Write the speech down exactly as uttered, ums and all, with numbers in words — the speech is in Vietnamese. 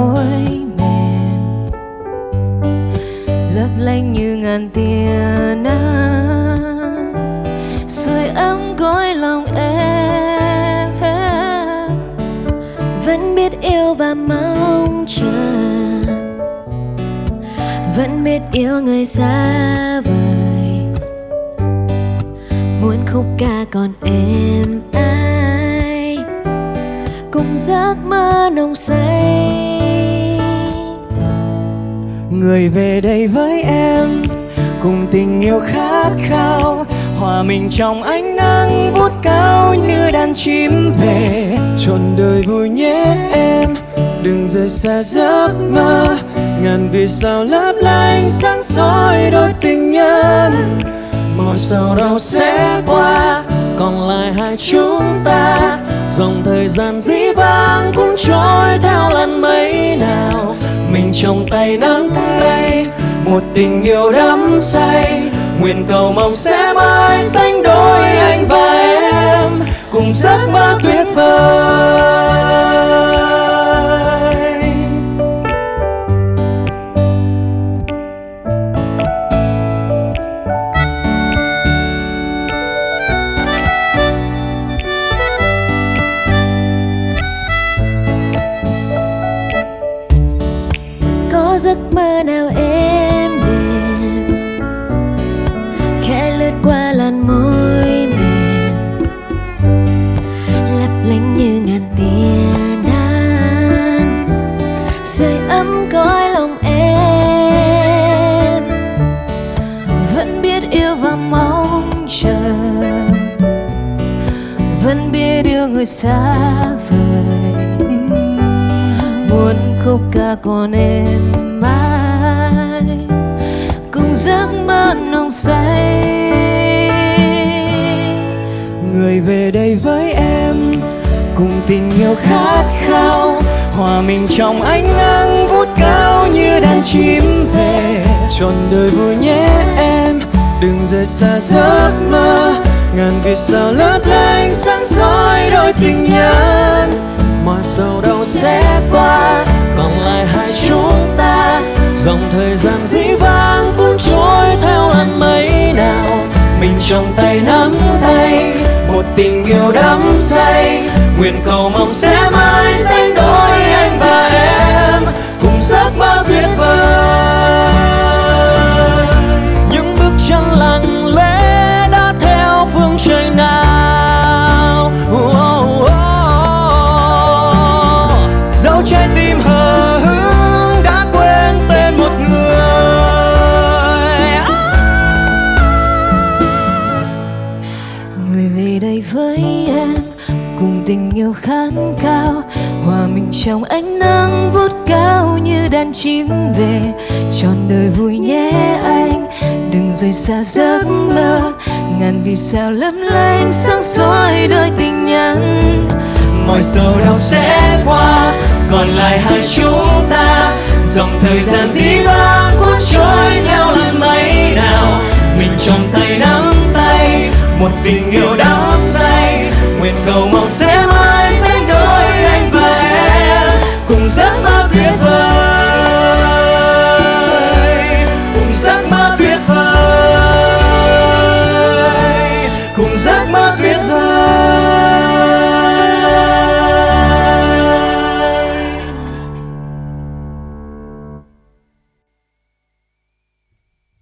môi mềm, lấp lánh như ngàn tia nắng, sưởi ấm cõi lòng em. Vẫn biết yêu và mong chờ, vẫn biết yêu người xa vời, muốn khúc ca còn êm ai cùng giấc mơ nồng say. Người về đây với em cùng tình yêu khát khao, hòa mình trong ánh nắng vút cao như đàn chim về. Trọn đời vui nhé em, đừng rời xa giấc mơ, ngàn vì sao lấp lánh sáng soi đôi tình nhân. Mọi sầu đau sẽ qua, còn lại hai chúng ta. Dòng thời gian dĩ vãng cũng trôi theo làn mây nào. Mình trong tay nắm tay, một tình yêu đắm say. Nguyện cầu mong sẽ mãi sánh đôi anh và em, cùng giấc mơ tuyệt vời. Có giấc mơ nào êm đềm khẽ lướt qua làn môi mềm, lấp lánh như ngàn tia nắng, sưởi ấm cõi lòng em. Vẫn biết yêu và mong chờ, vẫn biết yêu người xa vời, muốn khúc ca còn êm mãi cùng giấc mơ nồng say. Người về đây với em cùng tình yêu khát khao, hòa mình trong ánh nắng vút cao như đàn chim về. Trọn đời vui nhé em, đừng rời xa giấc mơ, ngàn vì sao lấp lánh sáng soi đôi tình nhân. Mọi sầu đau sẽ qua, còn lại hai chúng ta. Dòng thời gian dĩ vãng cũng trôi theo làn mây nào. Mình trong tay nắm tay, một tình yêu đắm say. Nguyện cầu mong sẽ mãi sánh đôi anh và em, cùng giấc mơ tuyệt vời. Những bước chân lặng lẽ đã theo phương trời nào. Oh, oh, oh. Dẫu trái tim hờ hững đã quên tên một người. Người về đây với em cùng tình yêu khát khao, hòa mình trong ánh nắng vút cao như đàn chim về. Trọn đời vui nhé anh, đừng rời xa giấc mơ, ngàn vì sao lấp lánh sáng soi đôi tình nhân. Mọi sầu đau sẽ qua, còn lại hai chúng ta. Dòng thời gian dĩ vãng cuốn trôi theo làn mây nào. Mình trong tay nắm tay, một tình yêu đắm say. Nguyện cầu mong sẽ mãi sánh đôi anh và em, cùng